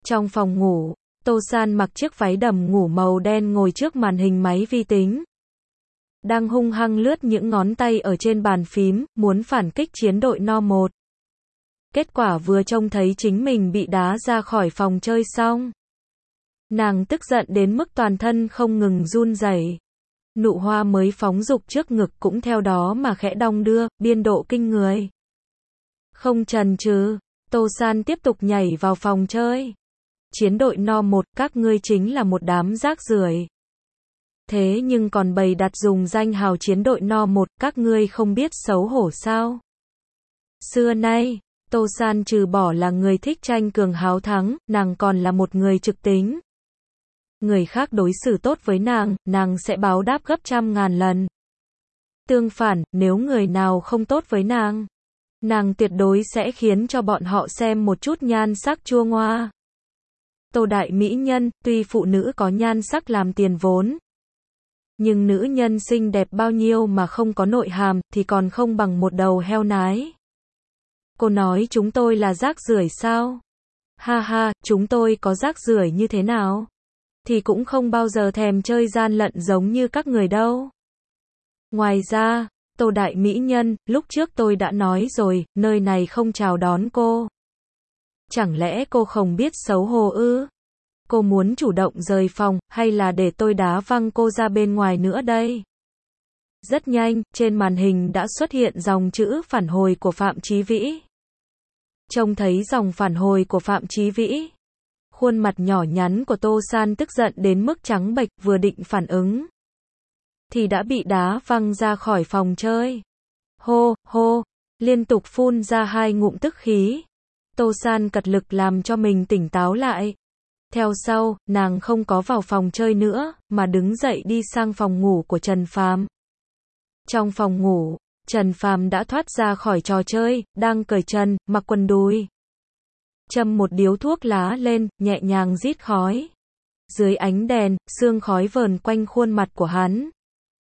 Trong phòng ngủ, Tô San mặc chiếc váy đầm ngủ màu đen ngồi trước màn hình máy vi tính. Đang hung hăng lướt những ngón tay ở trên bàn phím, muốn phản kích chiến đội No 1. Kết quả vừa trông thấy chính mình bị đá ra khỏi phòng chơi xong. Nàng tức giận đến mức toàn thân không ngừng run rẩy. Nụ hoa mới phóng dục trước ngực cũng theo đó mà khẽ đong đưa, biên độ kinh người. Không chần chừ, Tô San tiếp tục nhảy vào phòng chơi. Chiến đội No 1, các ngươi chính là một đám rác rưởi. Thế nhưng còn bày đặt dùng danh hào chiến đội No 1, các ngươi không biết xấu hổ sao? Xưa nay, Tô San trừ bỏ là người thích tranh cường háo thắng, nàng còn là một người trực tính. Người khác đối xử tốt với nàng sẽ báo đáp gấp trăm ngàn lần. Tương phản, nếu người nào không tốt với nàng tuyệt đối sẽ khiến cho bọn họ xem một chút nhan sắc chua ngoa. Tô đại mỹ nhân, tuy phụ nữ có nhan sắc làm tiền vốn, nhưng nữ nhân xinh đẹp bao nhiêu mà không có nội hàm, thì còn không bằng một đầu heo nái. Cô nói chúng tôi là rác rưởi sao? Ha ha, chúng tôi có rác rưởi như thế nào? Thì cũng không bao giờ thèm chơi gian lận giống như các người đâu. Ngoài ra, Tô đại mỹ nhân, lúc trước tôi đã nói rồi, nơi này không chào đón cô. Chẳng lẽ cô không biết xấu hổ ư? Cô muốn chủ động rời phòng, hay là để tôi đá văng cô ra bên ngoài nữa đây? Rất nhanh, trên màn hình đã xuất hiện dòng chữ phản hồi của Phạm Chí Vĩ. Trông thấy dòng phản hồi của Phạm Chí Vĩ, khuôn mặt nhỏ nhắn của Tô San tức giận đến mức trắng bệch, vừa định phản ứng thì đã bị đá văng ra khỏi phòng chơi. Hô, hô, liên tục phun ra 2 ngụm tức khí. Tô San cật lực làm cho mình tỉnh táo lại. Theo sau, nàng không có vào phòng chơi nữa, mà đứng dậy đi sang phòng ngủ của Trần Phàm. Trong phòng ngủ, Trần Phàm đã thoát ra khỏi trò chơi, đang cởi trần, mặc quần đùi. Châm một điếu thuốc lá lên, nhẹ nhàng rít khói. Dưới ánh đèn, sương khói vờn quanh khuôn mặt của hắn,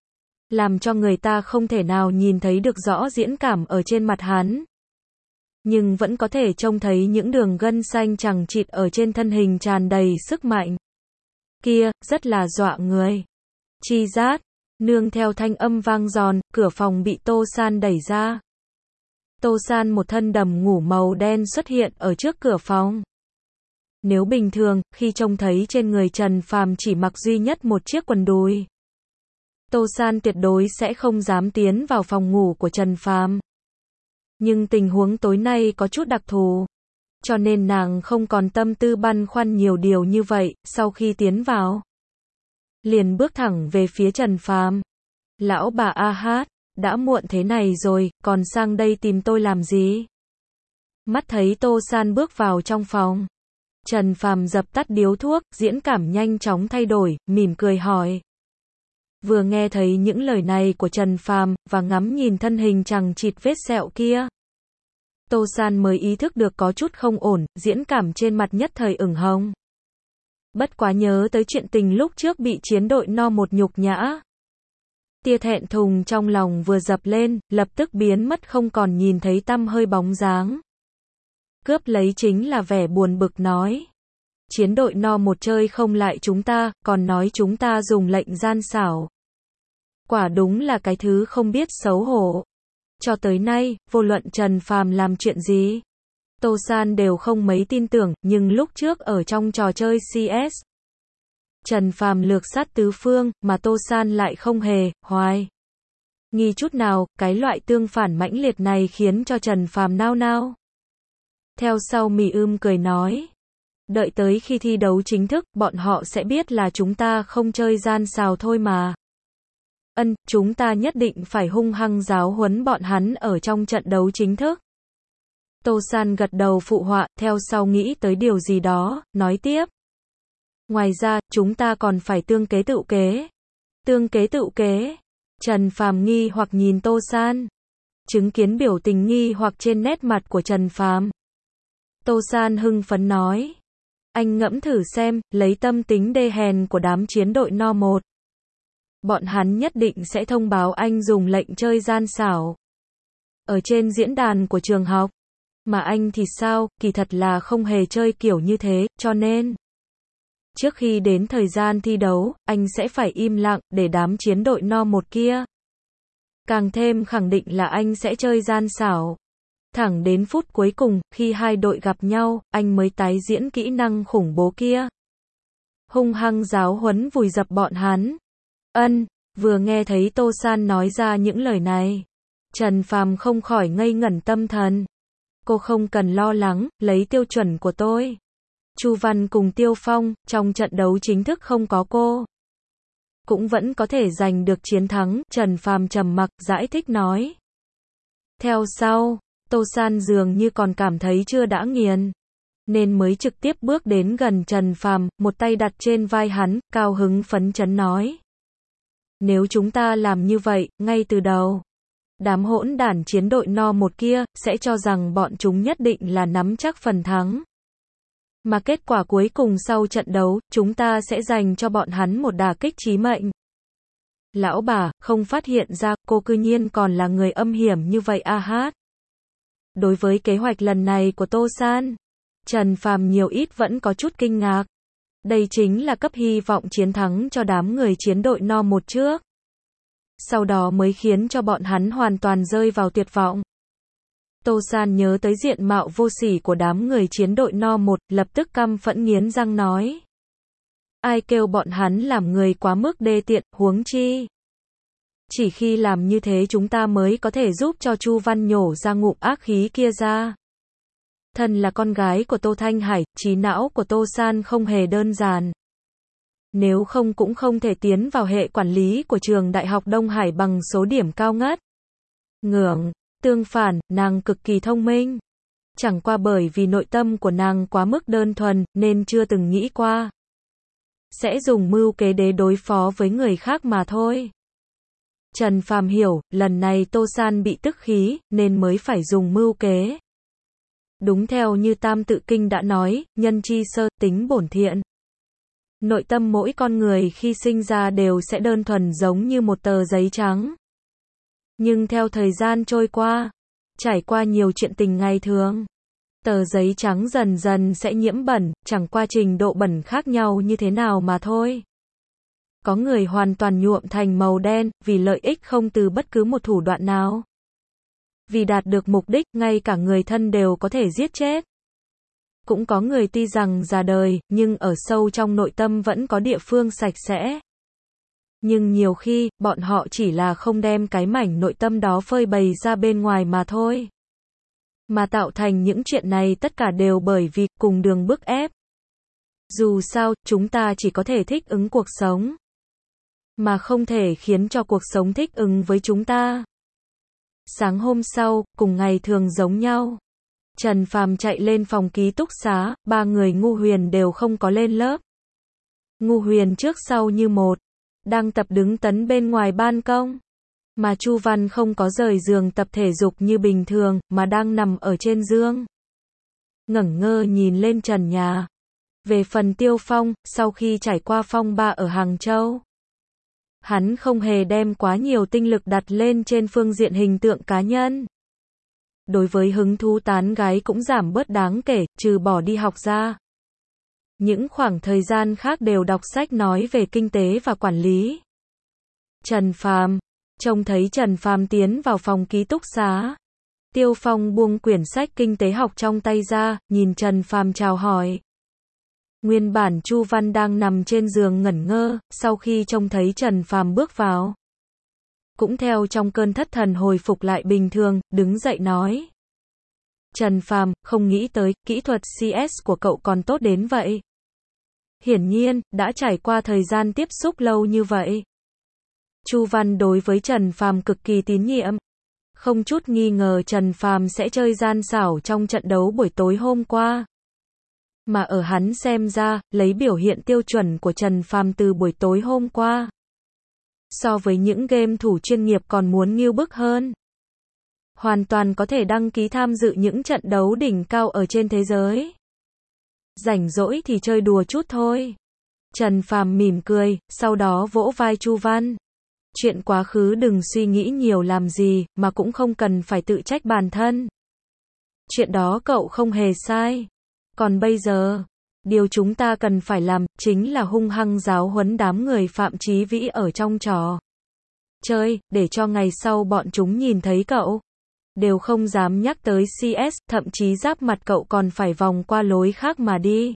làm cho người ta không thể nào nhìn thấy được rõ diễn cảm ở trên mặt hắn. Nhưng vẫn có thể trông thấy những đường gân xanh chằng chịt ở trên thân hình tràn đầy sức mạnh. Kia, rất là dọa người. Chi rát, nương theo thanh âm vang giòn, cửa phòng bị Tô San đẩy ra. Tô San một thân đầm ngủ màu đen xuất hiện ở trước cửa phòng. Nếu bình thường, khi trông thấy trên người Trần Phàm chỉ mặc duy nhất một chiếc quần đùi, Tô San tuyệt đối sẽ không dám tiến vào phòng ngủ của Trần Phàm. Nhưng tình huống tối nay có chút đặc thù, cho nên nàng không còn tâm tư băn khoăn nhiều điều như vậy, sau khi tiến vào, liền bước thẳng về phía Trần Phàm. Lão bà a hát, đã muộn thế này rồi, còn sang đây tìm tôi làm gì? Mắt thấy Tô San bước vào trong phòng, Trần Phàm dập tắt điếu thuốc, diễn cảm nhanh chóng thay đổi, mỉm cười hỏi. Vừa nghe thấy những lời này của Trần Phàm, và ngắm nhìn thân hình chằng chịt vết sẹo kia, Tô San mới ý thức được có chút không ổn, diễn cảm trên mặt nhất thời ửng hồng. Bất quá nhớ tới chuyện tình lúc trước bị chiến đội No 1 nhục nhã. Tia thẹn thùng trong lòng vừa dập lên, lập tức biến mất không còn nhìn thấy tăm hơi bóng dáng. Cướp lấy chính là vẻ buồn bực nói. Chiến đội No 1 chơi không lại chúng ta, còn nói chúng ta dùng lệnh gian xảo. Quả đúng là cái thứ không biết xấu hổ. Cho tới nay, vô luận Trần Phàm làm chuyện gì, Tô San đều không mấy tin tưởng, nhưng lúc trước ở trong trò chơi CS, Trần Phàm lược sát tứ phương, mà Tô San lại không hề hoài nghi chút nào, cái loại tương phản mãnh liệt này khiến cho Trần Phàm nao nao. Theo sau mỉ cười nói, đợi tới khi thi đấu chính thức, bọn họ sẽ biết là chúng ta không chơi gian xào thôi mà. Chúng ta nhất định phải hung hăng giáo huấn bọn hắn ở trong trận đấu chính thức. Tô San gật đầu phụ họa, theo sau nghĩ tới điều gì đó, nói tiếp. Ngoài ra, chúng ta còn phải tương kế tựu kế. Tương kế tựu kế. Trần Phàm nghi hoặc nhìn Tô San. Chứng kiến biểu tình nghi hoặc trên nét mặt của Trần Phàm, Tô San hưng phấn nói. Anh ngẫm thử xem, lấy tâm tính đê hèn của đám chiến đội No 1. Bọn hắn nhất định sẽ thông báo anh dùng lệnh chơi gian xảo ở trên diễn đàn của trường học. Mà anh thì sao, kỳ thật là không hề chơi kiểu như thế, cho nên trước khi đến thời gian thi đấu, anh sẽ phải im lặng, để đám chiến đội no một kia càng thêm khẳng định là anh sẽ chơi gian xảo. Thẳng đến phút cuối cùng, khi hai đội gặp nhau, anh mới tái diễn kỹ năng khủng bố kia. Hung hăng giáo huấn vùi dập bọn hắn. Vừa nghe thấy Tô San nói ra những lời này, Trần Phàm không khỏi ngây ngẩn tâm thần. Cô không cần lo lắng, lấy tiêu chuẩn của tôi, Chu Văn cùng Tiêu Phong, trong trận đấu chính thức không có cô cũng vẫn có thể giành được chiến thắng, Trần Phàm trầm mặc, giải thích nói. Theo sau, Tô San dường như còn cảm thấy chưa đã nghiền, nên mới trực tiếp bước đến gần Trần Phàm, một tay đặt trên vai hắn, cao hứng phấn chấn nói. Nếu chúng ta làm như vậy, ngay từ đầu, đám hỗn đản chiến đội no một kia, sẽ cho rằng bọn chúng nhất định là nắm chắc phần thắng. Mà kết quả cuối cùng sau trận đấu, chúng ta sẽ dành cho bọn hắn một đả kích chí mệnh. Lão bà, không phát hiện ra, cô cư nhiên còn là người âm hiểm như vậy à hát. Đối với kế hoạch lần này của Tô San, Trần Phàm nhiều ít vẫn có chút kinh ngạc. Đây chính là cấp hy vọng chiến thắng cho đám người chiến đội no một trước. Sau đó mới khiến cho bọn hắn hoàn toàn rơi vào tuyệt vọng. Tô San nhớ tới diện mạo vô sỉ của đám người chiến đội no một, lập tức căm phẫn nghiến răng nói. Ai kêu bọn hắn làm người quá mức đê tiện, huống chi. Chỉ khi làm như thế chúng ta mới có thể giúp cho Chu Văn nhổ ra ngụm ác khí kia ra. Thân là con gái của Tô Thanh Hải, trí não của Tô San không hề đơn giản. Nếu không cũng không thể tiến vào hệ quản lý của trường Đại học Đông Hải bằng số điểm cao ngất. Tương phản, nàng cực kỳ thông minh. Chẳng qua bởi vì nội tâm của nàng quá mức đơn thuần, nên chưa từng nghĩ qua sẽ dùng mưu kế để đối phó với người khác mà thôi. Trần Phàm hiểu, lần này Tô San bị tức khí, nên mới phải dùng mưu kế. Đúng theo như Tam Tự Kinh đã nói, nhân chi sơ, tính bổn thiện. Nội tâm mỗi con người khi sinh ra đều sẽ đơn thuần giống như một tờ giấy trắng. Nhưng theo thời gian trôi qua, trải qua nhiều chuyện tình ngày thường, tờ giấy trắng dần dần sẽ nhiễm bẩn, chẳng qua trình độ bẩn khác nhau như thế nào mà thôi. Có người hoàn toàn nhuộm thành màu đen, vì lợi ích không từ bất cứ một thủ đoạn nào. Vì đạt được mục đích, ngay cả người thân đều có thể giết chết. Cũng có người tuy rằng già đời, nhưng ở sâu trong nội tâm vẫn có địa phương sạch sẽ. Nhưng nhiều khi, bọn họ chỉ là không đem cái mảnh nội tâm đó phơi bày ra bên ngoài mà thôi. Mà tạo thành những chuyện này tất cả đều bởi vì cùng đường bức ép. Dù sao, chúng ta chỉ có thể thích ứng cuộc sống, mà không thể khiến cho cuộc sống thích ứng với chúng ta. Sáng hôm sau, cùng ngày thường giống nhau, Trần Phàm chạy lên phòng ký túc xá, ba người Ngu Huyền đều không có lên lớp. Ngu Huyền trước sau như một, đang tập đứng tấn bên ngoài ban công. Mà Chu Văn không có rời giường tập thể dục như bình thường, mà đang nằm ở trên giường, ngẩn ngơ nhìn lên trần nhà. Về phần Tiêu Phong, sau khi trải qua phong ba ở Hàng Châu, hắn không hề đem quá nhiều tinh lực đặt lên trên phương diện hình tượng cá nhân. Đối với hứng thú tán gái cũng giảm bớt đáng kể, trừ bỏ đi học ra. Những khoảng thời gian khác đều đọc sách nói về kinh tế và quản lý. Trần Phàm, trông thấy Trần Phàm tiến vào phòng ký túc xá, Tiêu Phong buông quyển sách kinh tế học trong tay ra, nhìn Trần Phàm chào hỏi. Nguyên bản Chu Văn đang nằm trên giường ngẩn ngơ, sau khi trông thấy Trần Phàm bước vào, cũng theo trong cơn thất thần hồi phục lại bình thường, đứng dậy nói. Trần Phàm, không nghĩ tới, kỹ thuật CS của cậu còn tốt đến vậy. Hiển nhiên, đã trải qua thời gian tiếp xúc lâu như vậy. Chu Văn đối với Trần Phàm cực kỳ tín nhiệm. Không chút nghi ngờ Trần Phàm sẽ chơi gian xảo trong trận đấu buổi tối hôm qua. Mà ở hắn xem ra, lấy biểu hiện tiêu chuẩn của Trần Phàm từ buổi tối hôm qua, so với những game thủ chuyên nghiệp còn muốn nghiêu bức hơn. Hoàn toàn có thể đăng ký tham dự những trận đấu đỉnh cao ở trên thế giới. Rảnh rỗi thì chơi đùa chút thôi. Trần Phàm mỉm cười, sau đó vỗ vai Chu Văn. Chuyện quá khứ đừng suy nghĩ nhiều làm gì, mà cũng không cần phải tự trách bản thân. Chuyện đó cậu không hề sai. Còn bây giờ, điều chúng ta cần phải làm, chính là hung hăng giáo huấn đám người Phạm Chí Vĩ ở trong trò chơi, để cho ngày sau bọn chúng nhìn thấy cậu, đều không dám nhắc tới CS, thậm chí giáp mặt cậu còn phải vòng qua lối khác mà đi.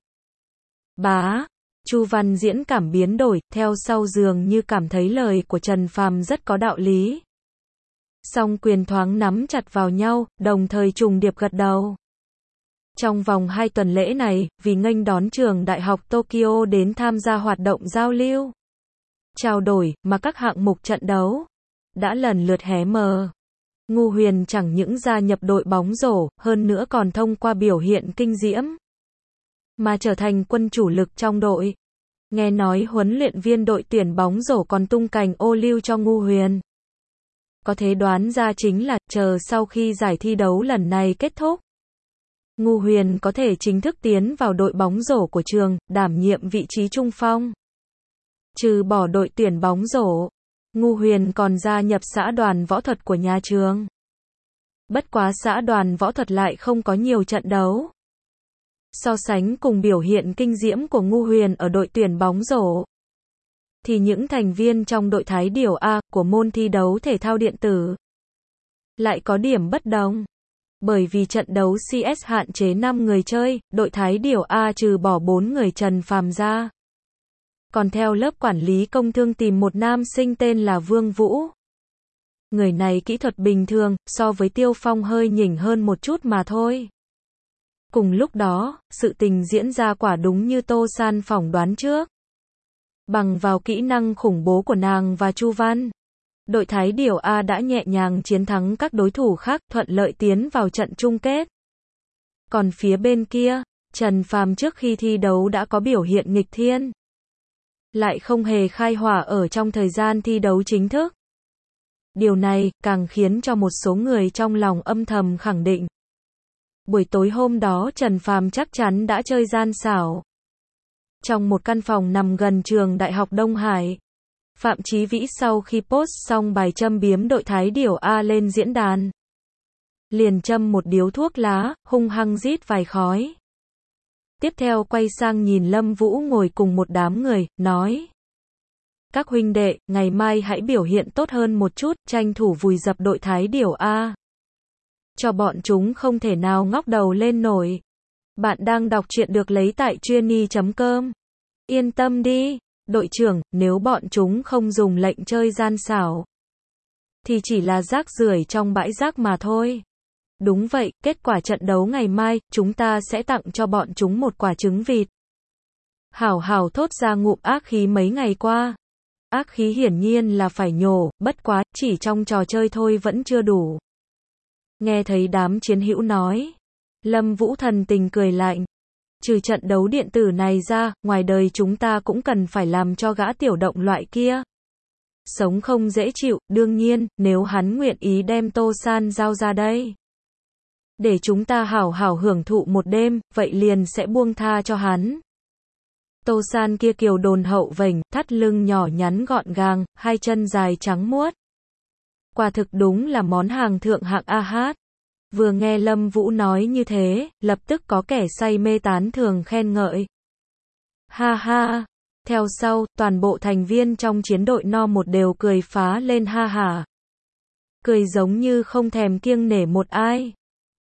Bá, Chu Văn Diễn cảm biến đổi, theo sau dường như cảm thấy lời của Trần Phàm rất có đạo lý. Song quyền thoáng nắm chặt vào nhau, đồng thời trùng điệp gật đầu. Trong vòng 2 tuần lễ này, vì nghênh đón trường Đại học Tokyo đến tham gia hoạt động giao lưu, trao đổi, mà các hạng mục trận đấu đã lần lượt hé mở. Ngu Huyền chẳng những gia nhập đội bóng rổ, hơn nữa còn thông qua biểu hiện kinh diễm mà trở thành quân chủ lực trong đội. Nghe nói huấn luyện viên đội tuyển bóng rổ còn tung cành ô liu cho Ngu Huyền. Có thể đoán ra chính là, chờ sau khi giải thi đấu lần này kết thúc, Ngu Huyền có thể chính thức tiến vào đội bóng rổ của trường, đảm nhiệm vị trí trung phong. Trừ bỏ đội tuyển bóng rổ, Ngu Huyền còn gia nhập xã đoàn võ thuật của nhà trường. Bất quá xã đoàn võ thuật lại không có nhiều trận đấu. So sánh cùng biểu hiện kinh diễm của Ngu Huyền ở đội tuyển bóng rổ, thì những thành viên trong đội Thái Điểu A của môn thi đấu thể thao điện tử lại có điểm bất đồng. Bởi vì trận đấu CS hạn chế 5 người chơi, đội Thái Điểu A trừ bỏ 4 người Trần Phàm ra, còn theo lớp quản lý công thương tìm một nam sinh tên là Vương Vũ. Người này kỹ thuật bình thường, so với Tiêu Phong hơi nhỉnh hơn một chút mà thôi. Cùng lúc đó, sự tình diễn ra quả đúng như Tô San phỏng đoán trước. Bằng vào kỹ năng khủng bố của nàng và Chu Văn, đội Thái Điểu A đã nhẹ nhàng chiến thắng các đối thủ khác, thuận lợi tiến vào trận chung kết. Còn phía bên kia, Trần Phàm trước khi thi đấu đã có biểu hiện nghịch thiên, lại không hề khai hỏa ở trong thời gian thi đấu chính thức. Điều này càng khiến cho một số người trong lòng âm thầm khẳng định, buổi tối hôm đó Trần Phàm chắc chắn đã chơi gian xảo. Trong một căn phòng nằm gần trường Đại học Đông Hải, Phạm Chí Vĩ sau khi post xong bài châm biếm đội Thái Điểu A lên diễn đàn, liền châm một điếu thuốc lá, hung hăng rít vài khói. Tiếp theo quay sang nhìn Lâm Vũ ngồi cùng một đám người, nói: các huynh đệ, ngày mai hãy biểu hiện tốt hơn một chút, tranh thủ vùi dập đội Thái Điểu A. Cho bọn chúng không thể nào ngóc đầu lên nổi. Bạn đang đọc truyện được lấy tại truyenii.com. Yên tâm đi, đội trưởng, nếu bọn chúng không dùng lệnh chơi gian xảo, thì chỉ là rác rưởi trong bãi rác mà thôi. Đúng vậy, kết quả trận đấu ngày mai, chúng ta sẽ tặng cho bọn chúng một quả trứng vịt. Hảo hảo thốt ra ngụm ác khí mấy ngày qua. Ác khí hiển nhiên là phải nhổ, bất quá, chỉ trong trò chơi thôi vẫn chưa đủ. Nghe thấy đám chiến hữu nói, Lâm Vũ thần tình cười lạnh. Trừ trận đấu điện tử này ra, ngoài đời chúng ta cũng cần phải làm cho gã tiểu động loại kia sống không dễ chịu, đương nhiên, nếu hắn nguyện ý đem Tô San giao ra đây, để chúng ta hảo hảo hưởng thụ một đêm, vậy liền sẽ buông tha cho hắn. Tô San kia kiều đồn hậu vểnh, thắt lưng nhỏ nhắn gọn gàng, hai chân dài trắng muốt. Quả thực đúng là món hàng thượng hạng a hát. Vừa nghe Lâm Vũ nói như thế, lập tức có kẻ say mê tán thường khen ngợi. Ha ha. Theo sau, toàn bộ thành viên trong chiến đội No 1 đều cười phá lên ha hả. Cười giống như không thèm kiêng nể một ai.